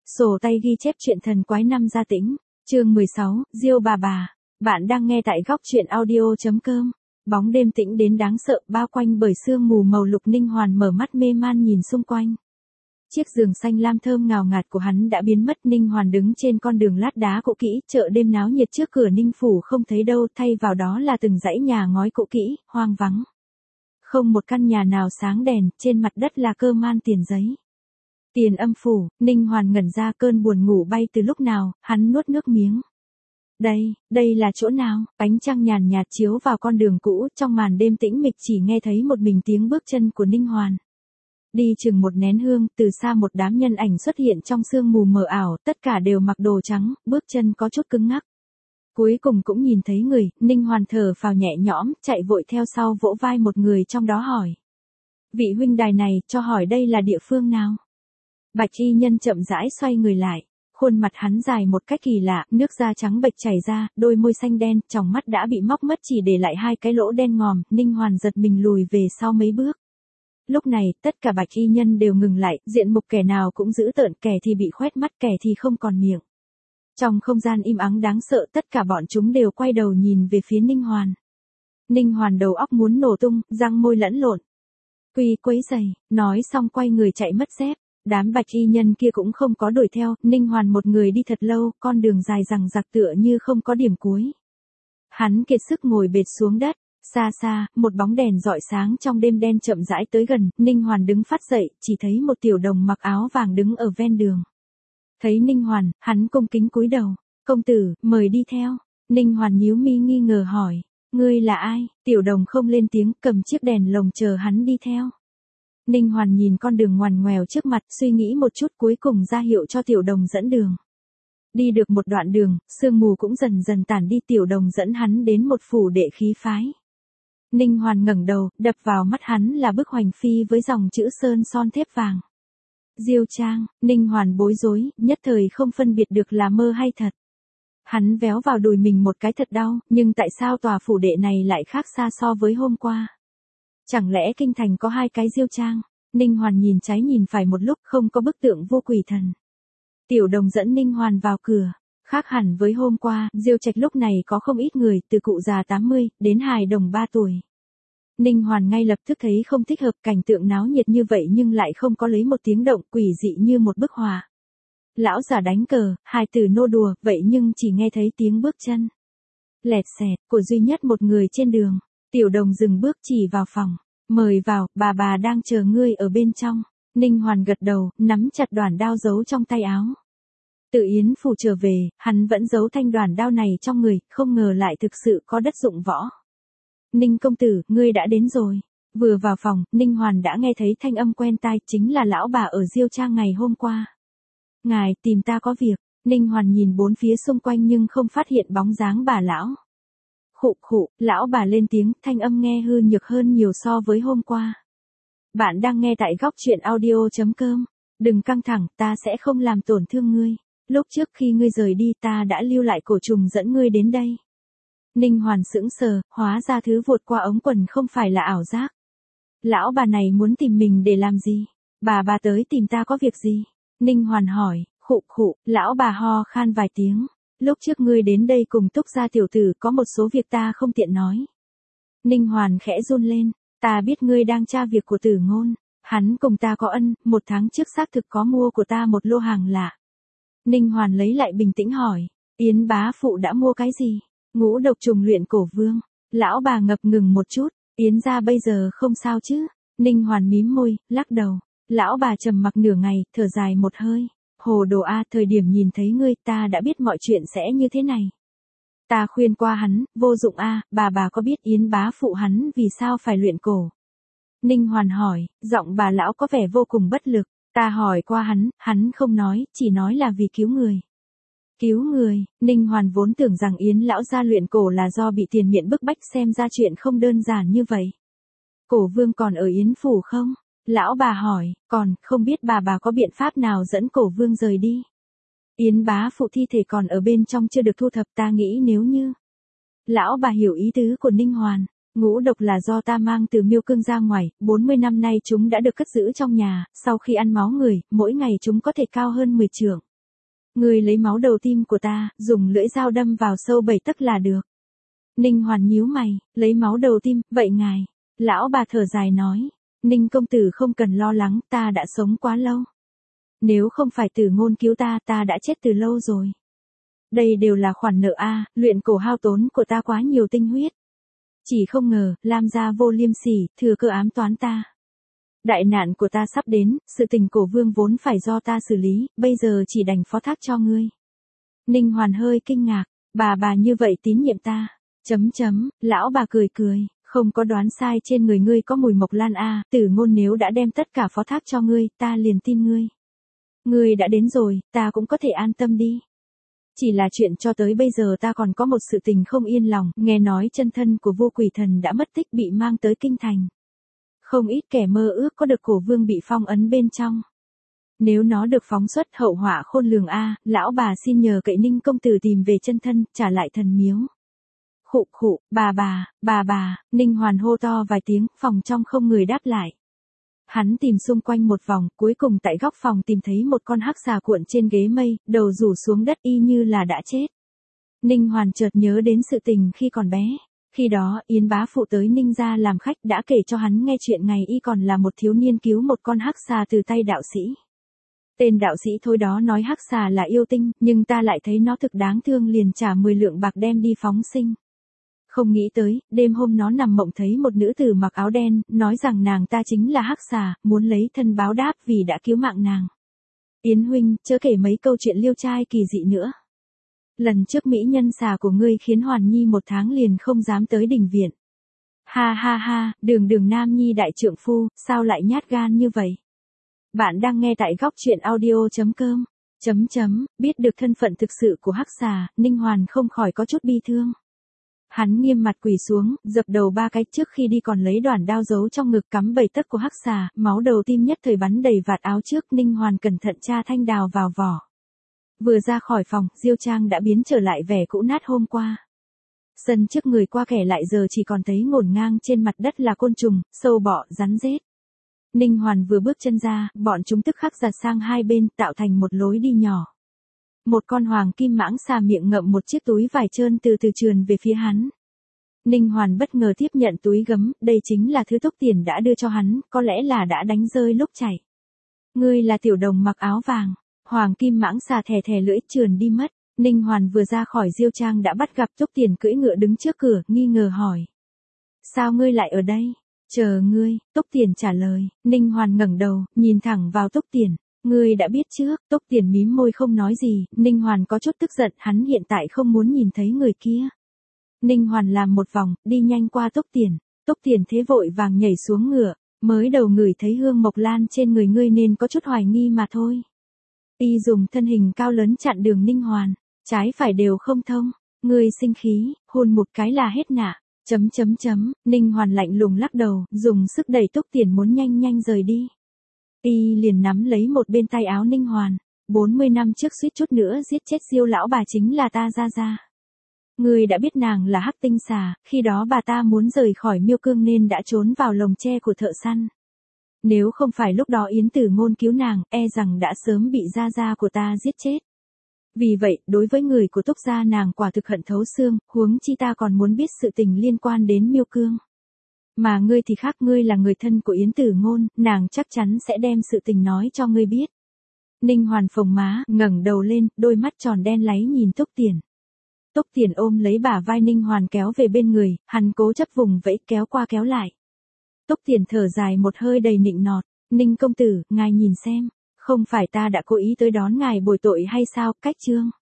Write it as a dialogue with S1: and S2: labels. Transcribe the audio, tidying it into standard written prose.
S1: Sổ tay ghi chép truyện thần quái năm gia tĩnh, chương 16, Diêu bà. Bạn đang nghe tại góc truyện audio.com. Bóng đêm tĩnh đến đáng sợ, bao quanh bởi sương mù màu lục. Ninh Hoàn mở mắt mê man nhìn xung quanh. Chiếc giường xanh lam thơm ngào ngạt của hắn đã biến mất. Ninh Hoàn đứng trên con đường lát đá cũ kỹ, chợ đêm náo nhiệt trước cửa Ninh phủ không thấy đâu, thay vào đó là từng dãy nhà ngói cũ kỹ, hoang vắng. Không một căn nhà nào sáng đèn, trên mặt đất là cơ man tiền giấy. Tiền Âm phủ. Ninh Hoàn ngẩn ra, cơn buồn ngủ bay từ lúc nào, hắn nuốt nước miếng. Đây là chỗ nào? Ánh trăng nhàn nhạt chiếu vào con đường cũ, trong màn đêm tĩnh mịch chỉ nghe thấy một mình tiếng bước chân của Ninh Hoàn. Đi chừng một nén hương, từ xa một đám nhân ảnh xuất hiện trong sương mù mờ ảo, tất cả đều mặc đồ trắng, bước chân có chút cứng ngắc. Cuối cùng cũng nhìn thấy người, Ninh Hoàn thở phào nhẹ nhõm, chạy vội theo sau vỗ vai một người trong đó hỏi. Vị huynh đài này, cho hỏi đây là địa phương nào? Bạch y nhân chậm rãi xoay người lại, khuôn mặt hắn dài một cách kỳ lạ, nước da trắng bệch chảy ra, đôi môi xanh đen, tròng mắt đã bị móc mất chỉ để lại hai cái lỗ đen ngòm. Ninh Hoàn giật mình lùi về sau mấy bước. Lúc này, tất cả bạch y nhân đều ngừng lại, diện mục kẻ nào cũng dữ tợn, kẻ thì bị khoét mắt, kẻ thì không còn miệng. Trong không gian im ắng đáng sợ, tất cả bọn chúng đều quay đầu nhìn về phía Ninh Hoàn. Ninh Hoàn đầu óc muốn nổ tung, răng môi lẫn lộn. Quấy giày, nói xong quay người chạy mất dép. Đám bạch y nhân kia cũng không có đuổi theo, Ninh Hoàn một người đi thật lâu, con đường dài dằng dặc tựa như không có điểm cuối. Hắn kiệt sức ngồi bệt xuống đất, xa, một bóng đèn rọi sáng trong đêm đen chậm rãi tới gần, Ninh Hoàn đứng phát dậy, chỉ thấy một tiểu đồng mặc áo vàng đứng ở ven đường. Thấy Ninh Hoàn, hắn cung kính cúi đầu, công tử, mời đi theo. Ninh Hoàn nhíu mi nghi ngờ hỏi, ngươi là ai? Tiểu đồng không lên tiếng, cầm chiếc đèn lồng chờ hắn đi theo. Ninh Hoàn nhìn con đường ngoằn ngoèo trước mặt, suy nghĩ một chút cuối cùng ra hiệu cho tiểu đồng dẫn đường. Đi được một đoạn đường, sương mù cũng dần dần tản đi, tiểu đồng dẫn hắn đến một phủ đệ khí phái. Ninh Hoàn ngẩng đầu, đập vào mắt hắn là bức hoành phi với dòng chữ sơn son thép vàng. Diêu Trang. Ninh Hoàn bối rối, nhất thời không phân biệt được là mơ hay thật. Hắn véo vào đùi mình một cái thật đau, nhưng tại sao tòa phủ đệ này lại khác xa so với hôm qua? Chẳng lẽ kinh thành có hai cái Diêu Trang? Ninh Hoàn nhìn trái nhìn phải một lúc, không có bức tượng vô quỷ thần. Tiểu đồng dẫn Ninh Hoàn vào cửa. Khác hẳn với hôm qua, Diêu Trạch lúc này có không ít người, từ cụ già 80, đến hài đồng 3 tuổi. Ninh Hoàn ngay lập tức thấy không thích hợp, cảnh tượng náo nhiệt như vậy nhưng lại không có lấy một tiếng động, quỷ dị như một bức họa. Lão già đánh cờ, hài tử nô đùa, vậy nhưng chỉ nghe thấy tiếng bước chân lẹt xẹt của duy nhất một người trên đường. Tiểu đồng dừng bước chỉ vào phòng. Mời vào, bà đang chờ ngươi ở bên trong. Ninh Hoàn gật đầu, nắm chặt đoản đao giấu trong tay áo. Từ Yến phủ trở về, hắn vẫn giấu thanh đoản đao này trong người, không ngờ lại thực sự có đất dụng võ. Ninh công tử, ngươi đã đến rồi. Vừa vào phòng, Ninh Hoàn đã nghe thấy thanh âm quen tai, chính là lão bà ở Diêu Trang ngày hôm qua. Ngài, tìm ta có việc. Ninh Hoàn nhìn bốn phía xung quanh nhưng không phát hiện bóng dáng bà lão. Khụ, lão bà lên tiếng, thanh âm nghe hư nhược hơn nhiều so với hôm qua. Bạn đang nghe tại góc truyện audio.com. Đừng căng thẳng, ta sẽ không làm tổn thương ngươi. Lúc trước khi ngươi rời đi ta đã lưu lại cổ trùng dẫn ngươi đến đây. Ninh Hoàn sững sờ, hóa ra thứ vụt qua ống quần không phải là ảo giác. Lão bà này muốn tìm mình để làm gì? Bà tới tìm ta có việc gì? Ninh Hoàn hỏi. Khụ, lão bà ho khan vài tiếng. Lúc trước ngươi đến đây cùng Túc gia tiểu tử có một số việc ta không tiện nói. Ninh Hoàn khẽ run lên, ta biết ngươi đang tra việc của Tử Ngôn, hắn cùng ta có ân, 1 tháng trước xác thực có mua của ta một lô hàng lạ. Ninh Hoàn lấy lại bình tĩnh hỏi, Yến bá phụ đã mua cái gì? Ngũ độc trùng luyện cổ vương. Lão bà ngập ngừng một chút, Yến gia bây giờ không sao chứ? Ninh Hoàn mím môi, lắc đầu. Lão bà trầm mặc nửa ngày, thở dài một hơi. Hồ đồ a, thời điểm nhìn thấy ngươi ta đã biết mọi chuyện sẽ như thế này. Ta khuyên qua hắn, vô dụng a, bà có biết Yến bá phụ hắn vì sao phải luyện cổ? Ninh Hoàn hỏi, giọng bà lão có vẻ vô cùng bất lực. Ta hỏi qua hắn không nói, chỉ nói là vì cứu người. Cứu người? Ninh Hoàn vốn tưởng rằng Yến lão gia luyện cổ là do bị tiền miện bức bách, xem ra chuyện không đơn giản như vậy. Cổ vương còn ở Yến phủ không? Lão bà hỏi, còn, không biết bà có biện pháp nào dẫn cổ vương rời đi? Yến bá phụ thi thể còn ở bên trong chưa được thu thập, ta nghĩ nếu như. Lão bà hiểu ý tứ của Ninh Hoàn, ngũ độc là do ta mang từ Miêu Cương ra ngoài, 40 năm nay chúng đã được cất giữ trong nhà, sau khi ăn máu người, mỗi ngày chúng có thể cao hơn 10 trượng. Ngươi lấy máu đầu tim của ta, dùng lưỡi dao đâm vào sâu 7 tấc là được. Ninh Hoàn nhíu mày, lấy máu đầu tim, vậy ngài. Lão bà thở dài nói, Ninh công tử không cần lo lắng, ta đã sống quá lâu. Nếu không phải Tử Ngôn cứu ta, ta đã chết từ lâu rồi. Đây đều là khoản nợ a, luyện cổ hao tốn của ta quá nhiều tinh huyết. Chỉ không ngờ, Lam gia vô liêm sỉ, thừa cơ ám toán ta. Đại nạn của ta sắp đến, sự tình cổ vương vốn phải do ta xử lý, bây giờ chỉ đành phó thác cho ngươi. Ninh Hoàn hơi kinh ngạc, bà như vậy tín nhiệm ta. Lão bà cười cười, không có đoán sai, trên người ngươi có mùi mộc lan a, Tử Ngôn nếu đã đem tất cả phó thác cho ngươi, ta liền tin ngươi. Ngươi đã đến rồi, ta cũng có thể an tâm đi. Chỉ là chuyện cho tới bây giờ ta còn có một sự tình không yên lòng, nghe nói chân thân của Vô Quỷ Thần đã mất tích bị mang tới kinh thành. Không ít kẻ mơ ước có được cổ vương bị phong ấn bên trong. Nếu nó được phóng xuất, hậu họa khôn lường a, lão bà xin nhờ cậy Ninh công tử tìm về chân thân, trả lại thần miếu. Khụ, bà, Ninh Hoàn hô to vài tiếng, phòng trong không người đáp lại. Hắn tìm xung quanh một vòng, cuối cùng tại góc phòng tìm thấy một con hắc xà cuộn trên ghế mây, đầu rủ xuống đất y như là đã chết. Ninh Hoàn chợt nhớ đến sự tình khi còn bé. Khi đó, Yến bá phụ tới Ninh gia làm khách đã kể cho hắn nghe chuyện ngày y còn là một thiếu niên cứu một con hắc xà từ tay đạo sĩ. Tên đạo sĩ thôi đó nói hắc xà là yêu tinh, nhưng ta lại thấy nó thực đáng thương liền trả 10 lượng bạc đem đi phóng sinh. Không nghĩ tới, đêm hôm nó nằm mộng thấy một nữ tử mặc áo đen, nói rằng nàng ta chính là hắc xà, muốn lấy thân báo đáp vì đã cứu mạng nàng. Yến huynh, chớ kể mấy câu chuyện liêu trai kỳ dị nữa. Lần trước mỹ nhân xà của ngươi khiến Hoàn Nhi 1 tháng liền không dám tới đình viện. Ha, đường Nam Nhi đại trượng phu, sao lại nhát gan như vậy? Bạn đang nghe tại góc truyện audio.com. Biết được thân phận thực sự của hắc xà, Ninh Hoàn không khỏi có chút bi thương. Hắn nghiêm mặt quỳ xuống, dập đầu 3 cái, trước khi đi còn lấy đoản đao giấu trong ngực cắm 7 tấc của hắc xà, máu đầu tim nhất thời bắn đầy vạt áo trước. Ninh Hoàn cẩn thận tra thanh đào vào vỏ. Vừa ra khỏi phòng, Diêu Trang đã biến trở lại vẻ cũ nát hôm qua. Sân trước người qua kẻ lại giờ chỉ còn thấy ngổn ngang trên mặt đất là côn trùng, sâu bọ, rắn rết. Ninh Hoàn vừa bước chân ra, bọn chúng tức khắc giặt sang hai bên, tạo thành một lối đi nhỏ. Một con hoàng kim mãng xà miệng ngậm một chiếc túi vải trơn từ từ trườn về phía hắn. Ninh Hoàn bất ngờ tiếp nhận túi gấm, đây chính là thứ Túc Tiền đã đưa cho hắn, có lẽ là đã đánh rơi lúc chạy. Ngươi là tiểu đồng mặc áo vàng. Hoàng kim mãng xà thè lưỡi trườn đi mất. Ninh Hoàn vừa ra khỏi Diêu Trang đã bắt gặp Túc Tiền cưỡi ngựa đứng trước cửa, nghi ngờ hỏi. Sao ngươi lại ở đây? Chờ ngươi, Túc Tiền trả lời. Ninh Hoàn ngẩng đầu, nhìn thẳng vào Túc Tiền. Ngươi đã biết trước. Túc Tiền mím môi không nói gì. Ninh Hoàn có chút tức giận, hắn hiện tại không muốn nhìn thấy người kia. Ninh Hoàn làm một vòng, đi nhanh qua Túc Tiền. Túc Tiền thế vội vàng nhảy xuống ngựa. Mới đầu ngửi thấy hương mộc lan trên người ngươi nên có chút hoài nghi mà thôi. Y dùng thân hình cao lớn chặn đường Ninh Hoàn, trái phải đều không thông. Ngươi sinh khí, hôn một cái là hết nạ. Ninh Hoàn lạnh lùng lắc đầu, dùng sức đẩy Túc Tiền muốn nhanh rời đi. Y liền nắm lấy một bên tay áo Ninh Hoàn. 40 năm trước suýt chút nữa giết chết Diêu lão bà chính là ta ra. Ngươi đã biết nàng là hắc tinh xà, khi đó bà ta muốn rời khỏi Miêu Cương nên đã trốn vào lồng tre của thợ săn. Nếu không phải lúc đó Yến Tử Ngôn cứu nàng, e rằng đã sớm bị gia của ta giết chết. Vì vậy, đối với người của Túc gia nàng quả thực hận thấu xương, huống chi ta còn muốn biết sự tình liên quan đến Miêu Cương. Mà ngươi thì khác, ngươi là người thân của Yến Tử Ngôn, nàng chắc chắn sẽ đem sự tình nói cho ngươi biết. Ninh Hoàn phồng má, ngẩng đầu lên, đôi mắt tròn đen láy nhìn Túc Tiền. Túc Tiền ôm lấy bả vai Ninh Hoàn kéo về bên người, hắn cố chấp vùng vẫy kéo qua kéo lại. Túc Tiền thở dài một hơi đầy nịnh nọt, Ninh công tử, ngài nhìn xem, không phải ta đã cố ý tới đón ngài bồi tội hay sao, cách trương.